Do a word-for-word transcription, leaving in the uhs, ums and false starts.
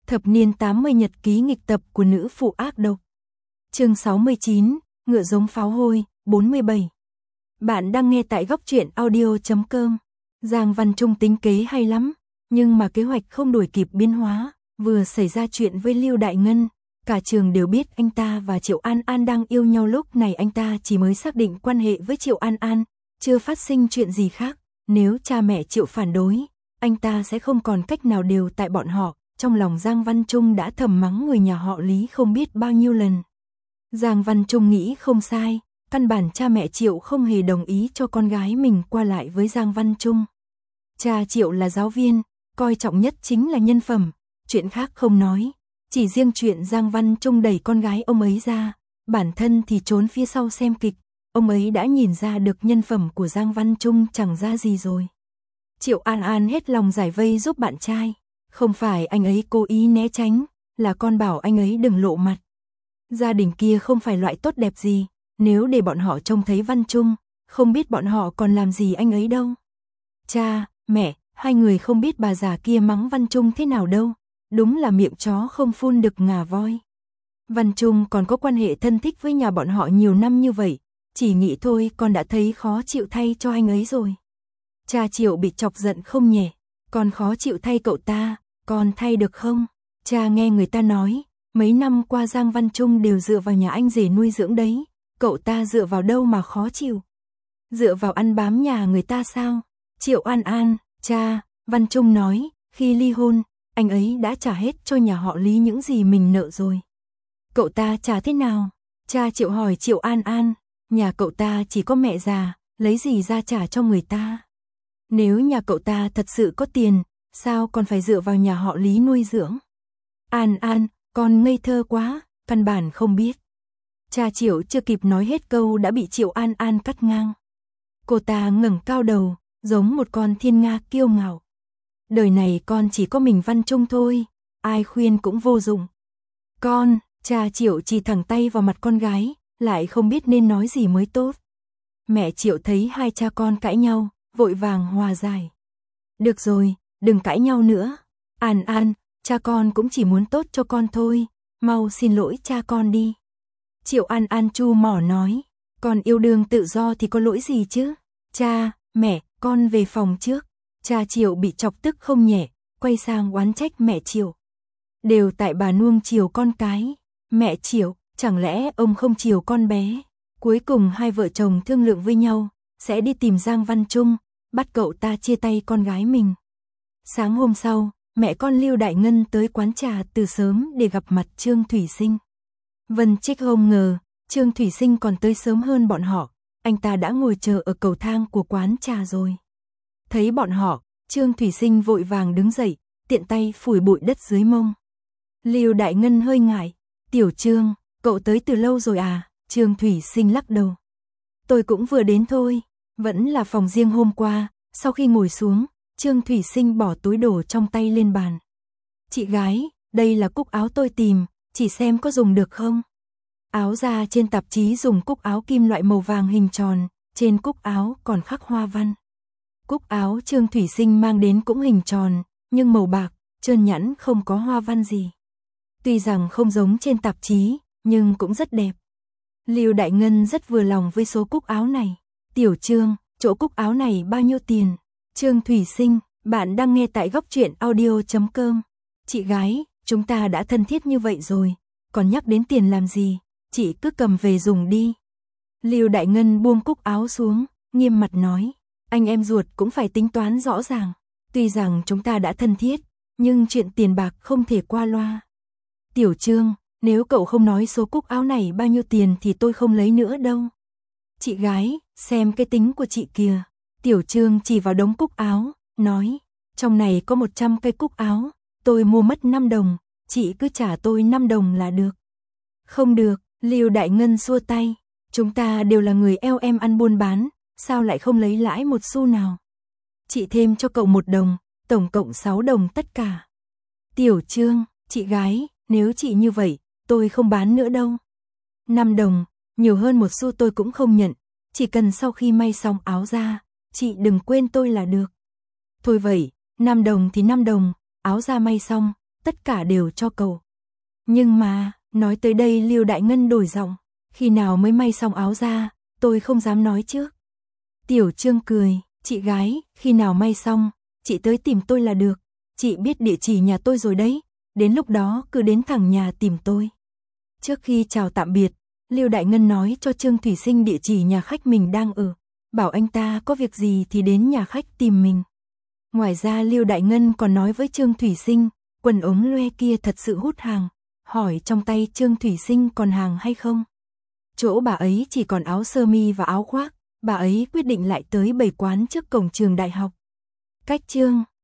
Thập niên tám mươi nhật ký nghịch tập của nữ phụ ác độc. Chương sáu mươi chín, ngựa giống pháo hôi, bốn mươi bảy. Bạn đang nghe tại góc truyện audio chấm com. Giang Văn Trung tính kế hay lắm, nhưng mà kế hoạch không đuổi kịp biến hóa, vừa xảy ra chuyện với Lưu Đại Ngân, cả trường đều biết anh ta và Triệu An An đang yêu nhau. Lúc này anh ta chỉ mới xác định quan hệ với Triệu An An, chưa phát sinh chuyện gì khác. Nếu cha mẹ Triệu phản đối, anh ta sẽ không còn cách nào đều tại bọn họ. Trong lòng Giang Văn Trung đã thầm mắng người nhà họ Lý không biết bao nhiêu lần. Giang Văn Trung nghĩ không sai, căn bản cha mẹ Triệu không hề đồng ý cho con gái mình qua lại với Giang Văn Trung. Cha Triệu là giáo viên, coi trọng nhất chính là nhân phẩm, chuyện khác không nói. Chỉ riêng chuyện Giang Văn Trung đẩy con gái ông ấy ra, bản thân thì trốn phía sau xem kịch, ông ấy đã nhìn ra được nhân phẩm của Giang Văn Trung chẳng ra gì rồi. Triệu An An hết lòng giải vây giúp bạn trai. Không phải anh ấy cố ý né tránh, là con bảo anh ấy đừng lộ mặt. Gia đình kia không phải loại tốt đẹp gì, nếu để bọn họ trông thấy Văn Trung, không biết bọn họ còn làm gì anh ấy đâu. Cha, mẹ, hai người không biết bà già kia mắng Văn Trung thế nào đâu, đúng là miệng chó không phun được ngà voi. Văn Trung còn có quan hệ thân thích với nhà bọn họ nhiều năm như vậy, chỉ nghĩ thôi con đã thấy khó chịu thay cho anh ấy rồi. Cha Triệu bị chọc giận không nhẹ, con khó chịu thay cậu ta. Con thay được không? Cha nghe người ta nói, mấy năm qua Giang Văn Trung đều dựa vào nhà anh rể nuôi dưỡng đấy, cậu ta dựa vào đâu mà khó chịu? Dựa vào ăn bám nhà người ta sao? Triệu An An, cha, Văn Trung nói, khi ly hôn, anh ấy đã trả hết cho nhà họ Lý những gì mình nợ rồi. Cậu ta trả thế nào? Cha Triệu hỏi Triệu An An, nhà cậu ta chỉ có mẹ già, lấy gì ra trả cho người ta? Nếu nhà cậu ta thật sự có tiền, sao còn phải dựa vào nhà họ Lý nuôi dưỡng? An An, con ngây thơ quá, căn bản không biết. Cha Triệu chưa kịp nói hết câu đã bị Triệu An An cắt ngang. Cô ta ngẩng cao đầu, giống một con thiên nga kiêu ngạo. Đời này con chỉ có mình Văn Trung thôi, ai khuyên cũng vô dụng. Con, cha Triệu chỉ thẳng tay vào mặt con gái, lại không biết nên nói gì mới tốt. Mẹ Triệu thấy hai cha con cãi nhau, vội vàng hòa giải. Được rồi, đừng cãi nhau nữa. An An, cha con cũng chỉ muốn tốt cho con thôi, mau xin lỗi cha con đi. Triệu An An chu mỏ nói, con yêu đương tự do thì có lỗi gì chứ? Cha, mẹ, con về phòng trước. Cha Triệu bị chọc tức không nhẹ, quay sang oán trách mẹ Triệu. Đều tại bà nuông chiều con cái. Mẹ Triệu, chẳng lẽ ông không chiều con bé? Cuối cùng hai vợ chồng thương lượng với nhau, sẽ đi tìm Giang Văn Trung, bắt cậu ta chia tay con gái mình. Sáng hôm sau, mẹ con Lưu Đại Ngân tới quán trà từ sớm để gặp mặt Trương Thủy Sinh. Vân Trích không ngờ, Trương Thủy Sinh còn tới sớm hơn bọn họ, anh ta đã ngồi chờ ở cầu thang của quán trà rồi. Thấy bọn họ, Trương Thủy Sinh vội vàng đứng dậy, tiện tay phủi bụi đất dưới mông. Lưu Đại Ngân hơi ngại, tiểu Trương, cậu tới từ lâu rồi à? Trương Thủy Sinh lắc đầu. Tôi cũng vừa đến thôi, vẫn là phòng riêng hôm qua. Sau khi ngồi xuống, Trương Thủy Sinh bỏ túi đồ trong tay lên bàn. Chị gái, đây là cúc áo tôi tìm, chỉ xem có dùng được không? Áo da trên tạp chí dùng cúc áo kim loại màu vàng hình tròn, trên cúc áo còn khắc hoa văn. Cúc áo Trương Thủy Sinh mang đến cũng hình tròn, nhưng màu bạc, trơn nhẵn không có hoa văn gì. Tuy rằng không giống trên tạp chí, nhưng cũng rất đẹp. Lưu Đại Ngân rất vừa lòng với số cúc áo này. Tiểu Trương, chỗ cúc áo này bao nhiêu tiền? Trương Thủy Sinh, bạn đang nghe tại góc truyện audio chấm com. Chị gái, chúng ta đã thân thiết như vậy rồi, còn nhắc đến tiền làm gì, chị cứ cầm về dùng đi. Lưu Đại Ngân buông cúc áo xuống, nghiêm mặt nói, anh em ruột cũng phải tính toán rõ ràng. Tuy rằng chúng ta đã thân thiết, nhưng chuyện tiền bạc không thể qua loa. Tiểu Trương, nếu cậu không nói số cúc áo này bao nhiêu tiền thì tôi không lấy nữa đâu. Chị gái, xem cái tính của chị kìa. Tiểu Trương chỉ vào đống cúc áo, nói, trong này có một trăm cây cúc áo, tôi mua mất năm đồng, chị cứ trả tôi năm đồng là được. Không được, Lưu Đại Ngân xua tay, chúng ta đều là người eo em ăn buôn bán, sao lại không lấy lãi một xu nào. Chị thêm cho cậu một đồng, tổng cộng sáu đồng tất cả. Tiểu Trương, chị gái, nếu chị như vậy, tôi không bán nữa đâu. Năm đồng, nhiều hơn một xu tôi cũng không nhận, chỉ cần sau khi may xong áo ra, chị đừng quên tôi là được. Thôi vậy, năm đồng thì năm đồng, áo da may xong, tất cả đều cho cậu. Nhưng mà, nói tới đây Lưu Đại Ngân đổi giọng, khi nào mới may xong áo ra, tôi không dám nói trước. Tiểu Trương cười, chị gái, khi nào may xong, chị tới tìm tôi là được, chị biết địa chỉ nhà tôi rồi đấy, đến lúc đó cứ đến thẳng nhà tìm tôi. Trước khi chào tạm biệt, Lưu Đại Ngân nói cho Trương Thủy Sinh địa chỉ nhà khách mình đang ở, bảo anh ta có việc gì thì đến nhà khách tìm mình. Ngoài ra Lưu Đại Ngân còn nói với Trương Thủy Sinh, quần ống loe kia thật sự hút hàng, hỏi trong tay Trương Thủy Sinh còn hàng hay không. Chỗ bà ấy chỉ còn áo sơ mi và áo khoác, bà ấy quyết định lại tới bày quán trước cổng trường đại học. Cách Trương